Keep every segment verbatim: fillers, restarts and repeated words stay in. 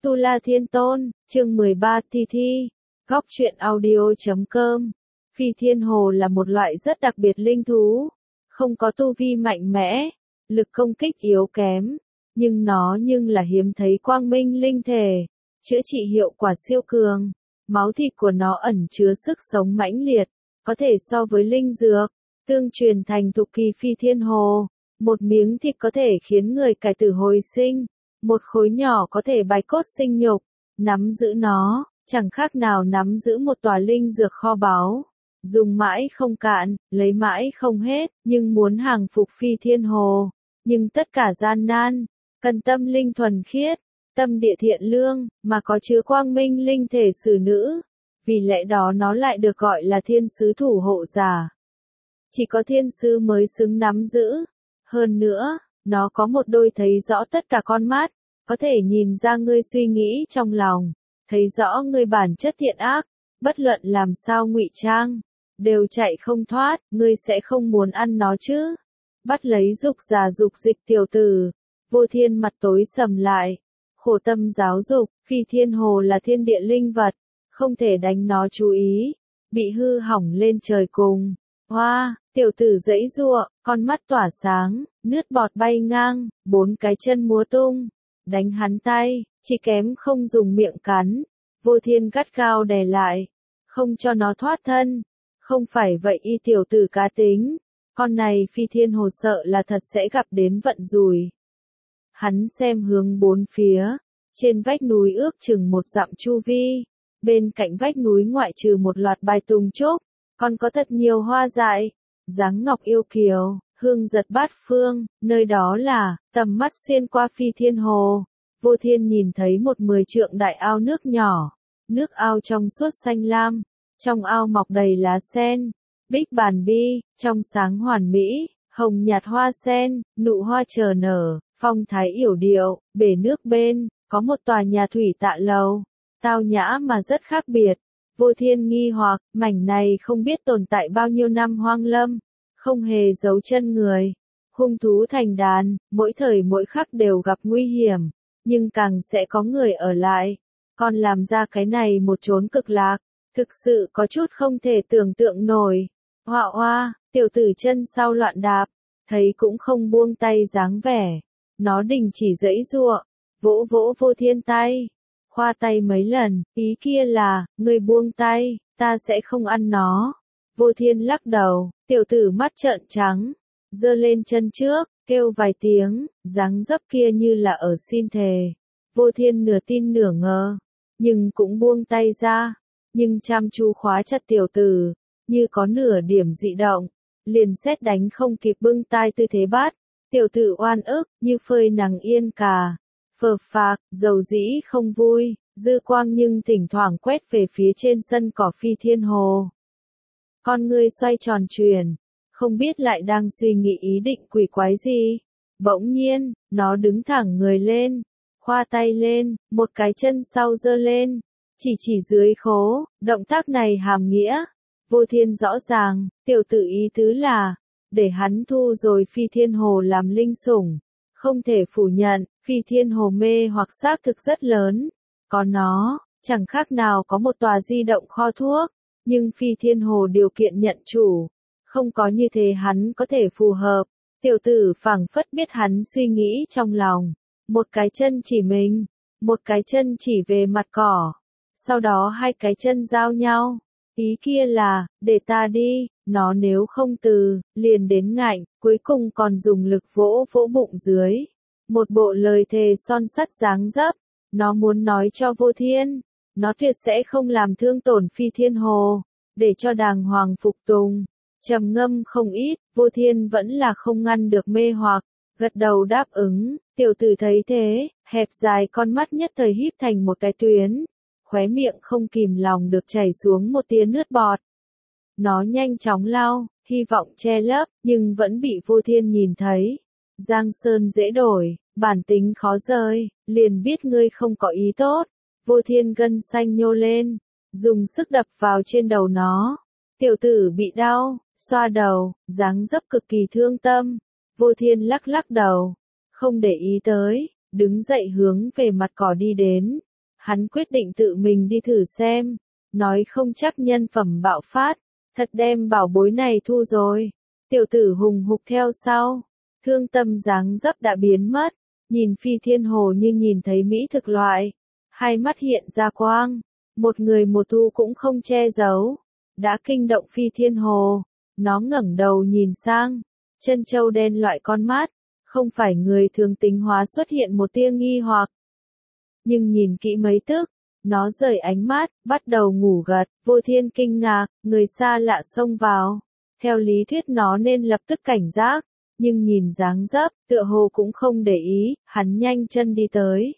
Tu La Thiên Tôn, chương mười ba Thi Thi, góc truyện audio.com. Phi Thiên Hồ là một loại rất đặc biệt linh thú, không có tu vi mạnh mẽ, lực công kích yếu kém, nhưng nó nhưng là hiếm thấy quang minh linh thể, chữa trị hiệu quả siêu cường, máu thịt của nó ẩn chứa sức sống mãnh liệt, có thể so với linh dược, tương truyền thành thục kỳ Phi Thiên Hồ, một miếng thịt có thể khiến người cải tử hồi sinh. Một khối nhỏ có thể bái cốt sinh nhục, nắm giữ nó, chẳng khác nào nắm giữ một tòa linh dược kho báu. Dùng mãi không cạn, lấy mãi không hết, nhưng muốn hàng phục Phi Thiên Hồ. Nhưng tất cả gian nan, cần tâm linh thuần khiết, tâm địa thiện lương, mà có chứa quang minh linh thể xử nữ. Vì lẽ đó nó lại được gọi là thiên sứ thủ hộ giả. Chỉ có thiên sứ mới xứng nắm giữ. Hơn nữa, nó có một đôi thấy rõ tất cả con mắt, có thể nhìn ra ngươi suy nghĩ trong lòng, thấy rõ ngươi bản chất thiện ác, bất luận làm sao ngụy trang, đều chạy không thoát, ngươi sẽ không muốn ăn nó chứ. Bắt lấy dục già dục dịch tiểu tử, Vô Thiên mặt tối sầm lại, khổ tâm giáo dục, Phi Thiên Hồ là thiên địa linh vật, không thể đánh nó chú ý, bị hư hỏng lên trời cùng. Hoa, tiểu tử giãy giụa, con mắt tỏa sáng, nước bọt bay ngang, bốn cái chân múa tung, đánh hắn tay, chỉ kém không dùng miệng cắn. Vô Thiên gắt gao đè lại, không cho nó thoát thân. Không phải vậy y tiểu tử cá tính, con này Phi Thiên Hồ sợ là thật sẽ gặp đến vận rủi. Hắn xem hướng bốn phía, trên vách núi ước chừng một dặm chu vi, bên cạnh vách núi ngoại trừ một loạt bài tùng trúc, còn có thật nhiều hoa dại, dáng ngọc yêu kiều, hương giật bát phương, nơi đó là, tầm mắt xuyên qua Phi Thiên Hồ. Vô Thiên nhìn thấy một mười trượng đại ao nước nhỏ, nước ao trong suốt xanh lam, trong ao mọc đầy lá sen, bích bàn bi, trong sáng hoàn mỹ, hồng nhạt hoa sen, nụ hoa chờ nở, phong thái yểu điệu, bể nước bên, có một tòa nhà thủy tạ lầu, tao nhã mà rất khác biệt. Vô Thiên nghi hoặc, mảnh này không biết tồn tại bao nhiêu năm hoang lâm, không hề giấu chân người. Hung thú thành đàn, mỗi thời mỗi khắc đều gặp nguy hiểm, nhưng càng sẽ có người ở lại. Còn làm ra cái này một chốn cực lạc, thực sự có chút không thể tưởng tượng nổi. Hoa hoa, tiểu tử chân sau loạn đạp, thấy cũng không buông tay dáng vẻ. Nó đình chỉ giãy giụa, vỗ vỗ Vô Thiên tay. Khoa tay mấy lần, ý kia là, ngươi buông tay, ta sẽ không ăn nó. Vô Thiên lắc đầu, tiểu tử mắt trợn trắng, giơ lên chân trước, kêu vài tiếng, dáng dấp kia như là ở xin thề. Vô Thiên nửa tin nửa ngờ, nhưng cũng buông tay ra, nhưng chăm chú khóa chặt tiểu tử, như có nửa điểm dị động, liền xét đánh không kịp bưng tai tư thế bắt. Tiểu tử oan ức, như phơi nắng yên cà. Phờ phạc, dầu dĩ không vui, dư quang nhưng thỉnh thoảng quét về phía trên sân cỏ Phi Thiên Hồ. Con ngươi xoay tròn chuyển, không biết lại đang suy nghĩ ý định quỷ quái gì. Bỗng nhiên, nó đứng thẳng người lên, khoa tay lên, một cái chân sau giơ lên, chỉ chỉ dưới khố, động tác này hàm nghĩa. Vô Thiên rõ ràng, tiểu tử ý tứ là, để hắn thu rồi Phi Thiên Hồ làm linh sủng. Không thể phủ nhận, Phi Thiên Hồ mê hoặc xác thực rất lớn. Có nó, chẳng khác nào có một tòa di động kho thuốc. Nhưng Phi Thiên Hồ điều kiện nhận chủ. Không có như thế hắn có thể phù hợp. Tiểu tử phảng phất biết hắn suy nghĩ trong lòng. Một cái chân chỉ mình. Một cái chân chỉ về mặt cỏ. Sau đó hai cái chân giao nhau. Ý kia là, để ta đi. Nó nếu không từ, liền đến ngạnh, cuối cùng còn dùng lực vỗ vỗ bụng dưới. Một bộ lời thề son sắt dáng dấp, nó muốn nói cho Vô Thiên, nó tuyệt sẽ không làm thương tổn Phi Thiên Hồ, để cho đàng hoàng phục tùng. Trầm ngâm không ít, Vô Thiên vẫn là không ngăn được mê hoặc, gật đầu đáp ứng. Tiểu tử thấy thế, hẹp dài con mắt nhất thời híp thành một cái tuyến, khóe miệng không kìm lòng được chảy xuống một tia nước bọt. Nó nhanh chóng lau, hy vọng che lấp, nhưng vẫn bị Vô Thiên nhìn thấy. Giang sơn dễ đổi, bản tính khó rời, liền biết ngươi không có ý tốt. Vô Thiên gân xanh nhô lên, dùng sức đập vào trên đầu nó. Tiểu tử bị đau, xoa đầu, dáng dấp cực kỳ thương tâm. Vô Thiên lắc lắc đầu, không để ý tới, đứng dậy hướng về mặt cỏ đi đến. Hắn quyết định tự mình đi thử xem, nói không chắc nhân phẩm bạo phát, thật đem bảo bối này thu rồi. Tiểu tử hùng hục theo sau, thương tâm dáng dấp đã biến mất, nhìn Phi Thiên Hồ như nhìn thấy mỹ thực loại, hai mắt hiện ra quang, một người một thu cũng không che giấu, đã kinh động Phi Thiên Hồ, nó ngẩng đầu nhìn sang, chân châu đen loại con mắt, không phải người thường tính hóa xuất hiện một tia nghi hoặc. Nhưng nhìn kỹ mấy tức, nó rời ánh mắt, bắt đầu ngủ gật, Vô Thiên kinh ngạc, người xa lạ xông vào. Theo lý thuyết nó nên lập tức cảnh giác, nhưng nhìn dáng dấp, tựa hồ cũng không để ý, hắn nhanh chân đi tới.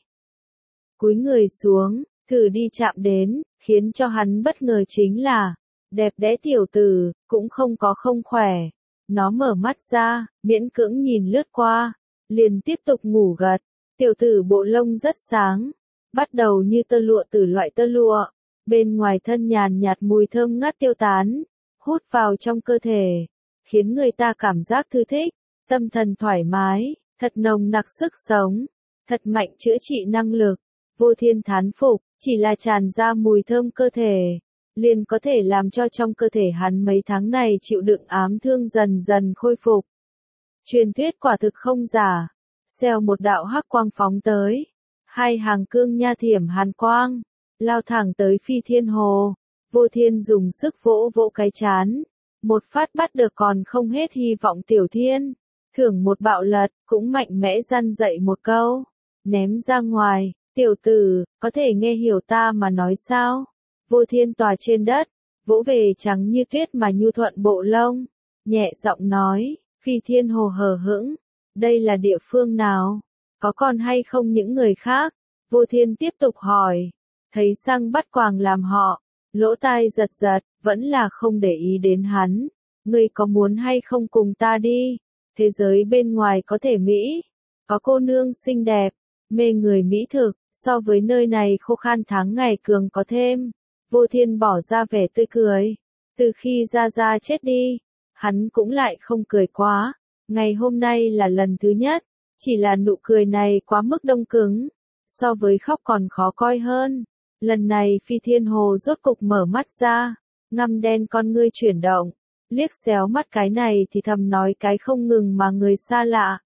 Cúi người xuống, thử đi chạm đến, khiến cho hắn bất ngờ chính là, đẹp đẽ tiểu tử, cũng không có không khỏe. Nó mở mắt ra, miễn cưỡng nhìn lướt qua, liền tiếp tục ngủ gật. Tiểu tử bộ lông rất sáng, bắt đầu như tơ lụa từ loại tơ lụa, bên ngoài thân nhàn nhạt mùi thơm ngát tiêu tán, hút vào trong cơ thể, khiến người ta cảm giác thư thích, tâm thần thoải mái, thật nồng nặc sức sống, thật mạnh chữa trị năng lực. Vô Thiên thán phục, chỉ là tràn ra mùi thơm cơ thể, liền có thể làm cho trong cơ thể hắn mấy tháng này chịu đựng ám thương dần dần khôi phục. Truyền thuyết quả thực không giả. Xèo một đạo hắc quang phóng tới, hai hàng cương nha thiểm hàn quang, lao thẳng tới Phi Thiên Hồ. Vô Thiên dùng sức vỗ vỗ cái chán, một phát bắt được còn không hết hy vọng Tiểu Thiên, thưởng một bạo lật, cũng mạnh mẽ răn dậy một câu, ném ra ngoài. Tiểu tử, có thể nghe hiểu ta mà nói sao? Vô Thiên tòa trên đất, vỗ về trắng như tuyết mà nhu thuận bộ lông, nhẹ giọng nói. Phi Thiên Hồ hờ hững, đây là địa phương nào? Có còn hay không những người khác? Vô Thiên tiếp tục hỏi, thấy sang bắt quàng làm họ, lỗ tai giật giật, vẫn là không để ý đến hắn. Ngươi có muốn hay không cùng ta đi? Thế giới bên ngoài có thể Mỹ, có cô nương xinh đẹp, mê người mỹ thực, so với nơi này khô khan tháng ngày cường có thêm. Vô Thiên bỏ ra vẻ tươi cười. Từ khi Gia Gia chết đi, hắn cũng lại không cười quá. Ngày hôm nay là lần thứ nhất, chỉ là nụ cười này quá mức đông cứng, so với khóc còn khó coi hơn. Lần này Phi Thiên Hồ rốt cục mở mắt ra, ngăm đen con ngươi chuyển động, liếc xéo mắt cái này thì thầm nói cái không ngừng mà người xa lạ.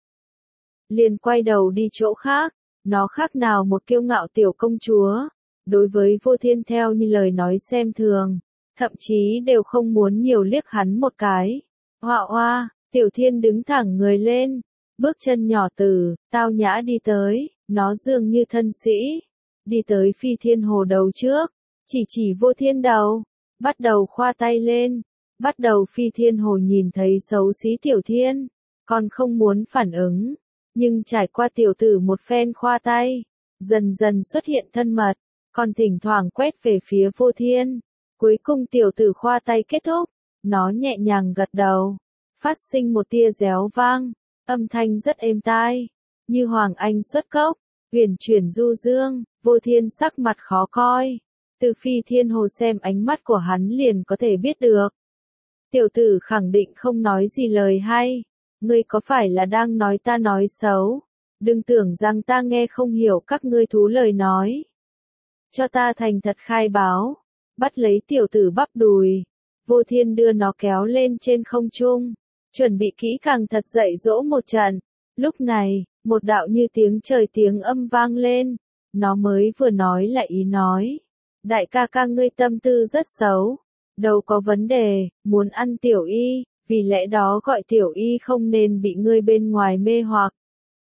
Liền quay đầu đi chỗ khác, nó khác nào một kiêu ngạo tiểu công chúa, đối với Vô Thiên theo như lời nói xem thường, thậm chí đều không muốn nhiều liếc hắn một cái. Hoa hoa, Tiểu Thiên đứng thẳng người lên, bước chân nhỏ từ, tao nhã đi tới, nó dường như thân sĩ, đi tới Phi Thiên Hồ đầu trước, chỉ chỉ Vô Thiên đầu, bắt đầu khoa tay lên, bắt đầu Phi Thiên Hồ nhìn thấy xấu xí Tiểu Thiên, còn không muốn phản ứng, nhưng trải qua tiểu tử một phen khoa tay, dần dần xuất hiện thân mật, còn thỉnh thoảng quét về phía Vô Thiên, cuối cùng tiểu tử khoa tay kết thúc, nó nhẹ nhàng gật đầu. Phát sinh một tia réo vang, âm thanh rất êm tai, như Hoàng Anh xuất cốc, huyền chuyển du dương. Vô Thiên sắc mặt khó coi, từ Phi Thiên Hồ xem ánh mắt của hắn liền có thể biết được. Tiểu tử khẳng định không nói gì lời hay, ngươi có phải là đang nói ta nói xấu? Đừng tưởng rằng ta nghe không hiểu các ngươi thú lời nói. Cho ta thành thật khai báo, bắt lấy tiểu tử bắp đùi. Vô Thiên đưa nó kéo lên trên không trung, chuẩn bị kỹ càng thật dạy dỗ một trận. Lúc này, một đạo như tiếng trời tiếng âm vang lên, nó mới vừa nói lại ý nói. Đại ca ca ngươi tâm tư rất xấu, đâu có vấn đề, muốn ăn tiểu y, vì lẽ đó gọi tiểu y không nên bị ngươi bên ngoài mê hoặc.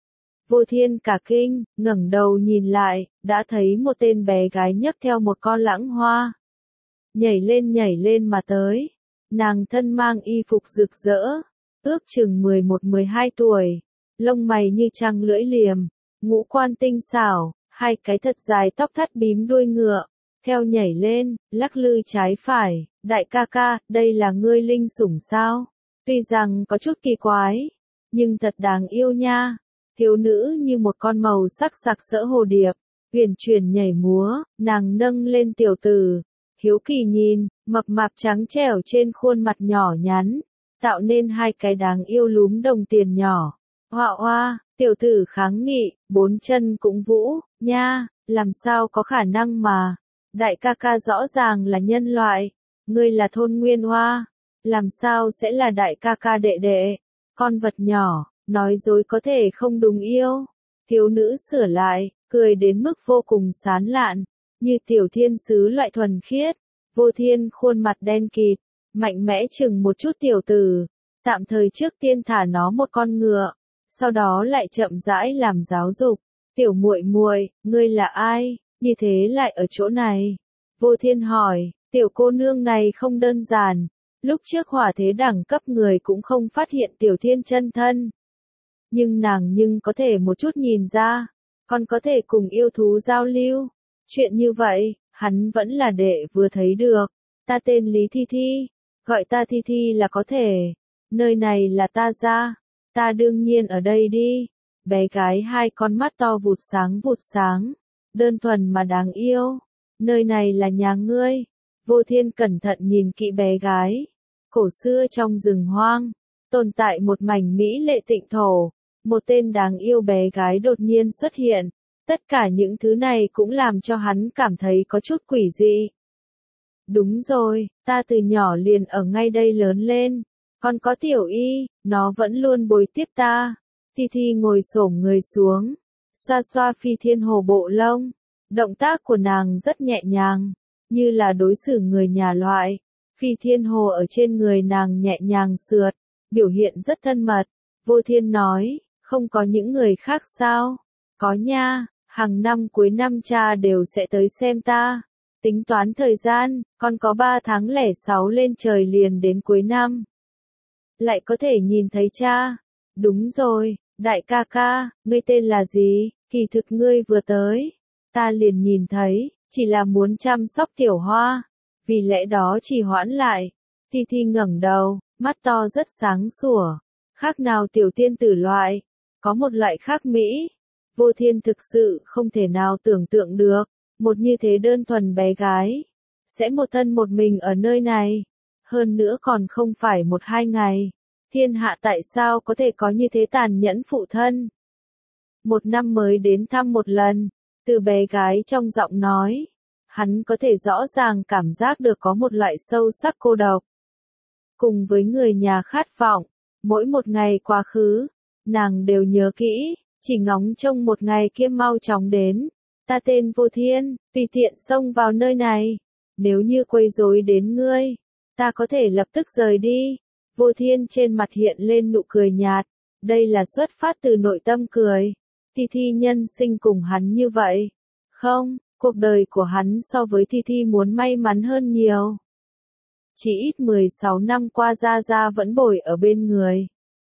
Vô Thiên cả kinh, ngẩng đầu nhìn lại, đã thấy một tên bé gái nhấc theo một con lãng hoa. Nhảy lên nhảy lên mà tới, nàng thân mang y phục rực rỡ, ước chừng mười một mười hai tuổi, lông mày như trăng lưỡi liềm, ngũ quan tinh xảo, hai cái thật dài tóc thắt bím đuôi ngựa, theo nhảy lên, lắc lư trái phải. Đại ca ca, đây là ngươi linh sủng sao? Tuy rằng có chút kỳ quái, nhưng thật đáng yêu nha. Thiếu nữ như một con màu sắc sặc sỡ hồ điệp, huyền chuyển nhảy múa, nàng nâng lên tiểu tử, hiếu kỳ nhìn, mập mạp trắng trẻo trên khuôn mặt nhỏ nhắn, tạo nên hai cái đáng yêu lúm đồng tiền nhỏ. Hoa hoa, tiểu tử kháng nghị, bốn chân cũng vũ, Nha, làm sao có khả năng mà, đại ca ca rõ ràng là nhân loại, ngươi là thôn nguyên hoa, làm sao sẽ là đại ca ca đệ đệ, con vật nhỏ, nói dối có thể không đúng yêu. Thiếu nữ sửa lại, cười đến mức vô cùng sán lạn, như tiểu thiên sứ loại thuần khiết. Vô Thiên khuôn mặt đen kịt, mạnh mẽ chừng một chút tiểu tử, tạm thời trước tiên thả nó một con ngựa, sau đó lại chậm rãi làm giáo dục. Tiểu muội muội, ngươi là ai, như thế lại ở chỗ này? Vô Thiên hỏi, tiểu cô nương này không đơn giản, lúc trước hỏa thế đẳng cấp người cũng không phát hiện tiểu thiên chân thân. Nhưng nàng nhưng có thể một chút nhìn ra, còn có thể cùng yêu thú giao lưu. Chuyện như vậy, hắn vẫn là đệ vừa thấy được. Ta tên Lý Thi Thi, gọi ta Thi Thi là có thể. Nơi này là ta gia, ta đương nhiên ở đây đi. Bé gái hai con mắt to vụt sáng vụt sáng, đơn thuần mà đáng yêu. Nơi này là nhà ngươi. Vô Thiên cẩn thận nhìn kỹ bé gái. Cổ xưa trong rừng hoang, tồn tại một mảnh mỹ lệ tịnh thổ. Một tên đáng yêu bé gái đột nhiên xuất hiện. Tất cả những thứ này cũng làm cho hắn cảm thấy có chút quỷ dị. Đúng rồi, ta từ nhỏ liền ở ngay đây lớn lên. Còn có tiểu y, nó vẫn luôn bồi tiếp ta. Thi Thi ngồi xổm người xuống, xoa xoa Phi Thiên Hồ bộ lông. Động tác của nàng rất nhẹ nhàng, như là đối xử người nhà loại. Phi Thiên Hồ ở trên người nàng nhẹ nhàng sượt, biểu hiện rất thân mật. Vô Thiên nói, không có những người khác sao? Có nha, hàng năm cuối năm cha đều sẽ tới xem ta. Tính toán thời gian, còn có ba tháng lẻ sáu lên trời liền đến cuối năm. Lại có thể nhìn thấy cha. Đúng rồi, đại ca ca, ngươi tên là gì? Kỳ thực ngươi vừa tới, ta liền nhìn thấy, chỉ là muốn chăm sóc tiểu hoa, vì lẽ đó chỉ hoãn lại. Thi Thi ngẩng đầu, mắt to rất sáng sủa, khác nào tiểu tiên tử loại, có một loại khác mỹ. Vô Thiên thực sự không thể nào tưởng tượng được, một như thế đơn thuần bé gái, sẽ một thân một mình ở nơi này, hơn nữa còn không phải một hai ngày. Thiên hạ tại sao có thể có như thế tàn nhẫn phụ thân? Một năm mới đến thăm một lần, từ bé gái trong giọng nói, hắn có thể rõ ràng cảm giác được có một loại sâu sắc cô độc. Cùng với người nhà khát vọng, mỗi một ngày quá khứ, nàng đều nhớ kỹ, chỉ ngóng trông một ngày kia mau chóng đến. Ta tên Vô Thiên, tùy tiện xông vào nơi này, nếu như quấy rối đến ngươi, ta có thể lập tức rời đi. Vô Thiên trên mặt hiện lên nụ cười nhạt, đây là xuất phát từ nội tâm cười. Thi Thi nhân sinh cùng hắn như vậy. Không, cuộc đời của hắn so với Thi Thi muốn may mắn hơn nhiều. Chỉ ít mười sáu năm qua Gia Gia vẫn bồi ở bên người.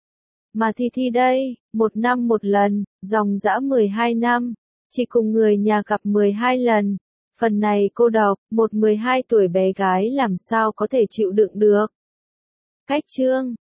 Mà Thi Thi đây, một năm một lần, dòng dã mười hai năm, chỉ cùng người nhà gặp mười hai lần. Phần này cô độc, một mười hai tuổi bé gái làm sao có thể chịu đựng được. Cách chương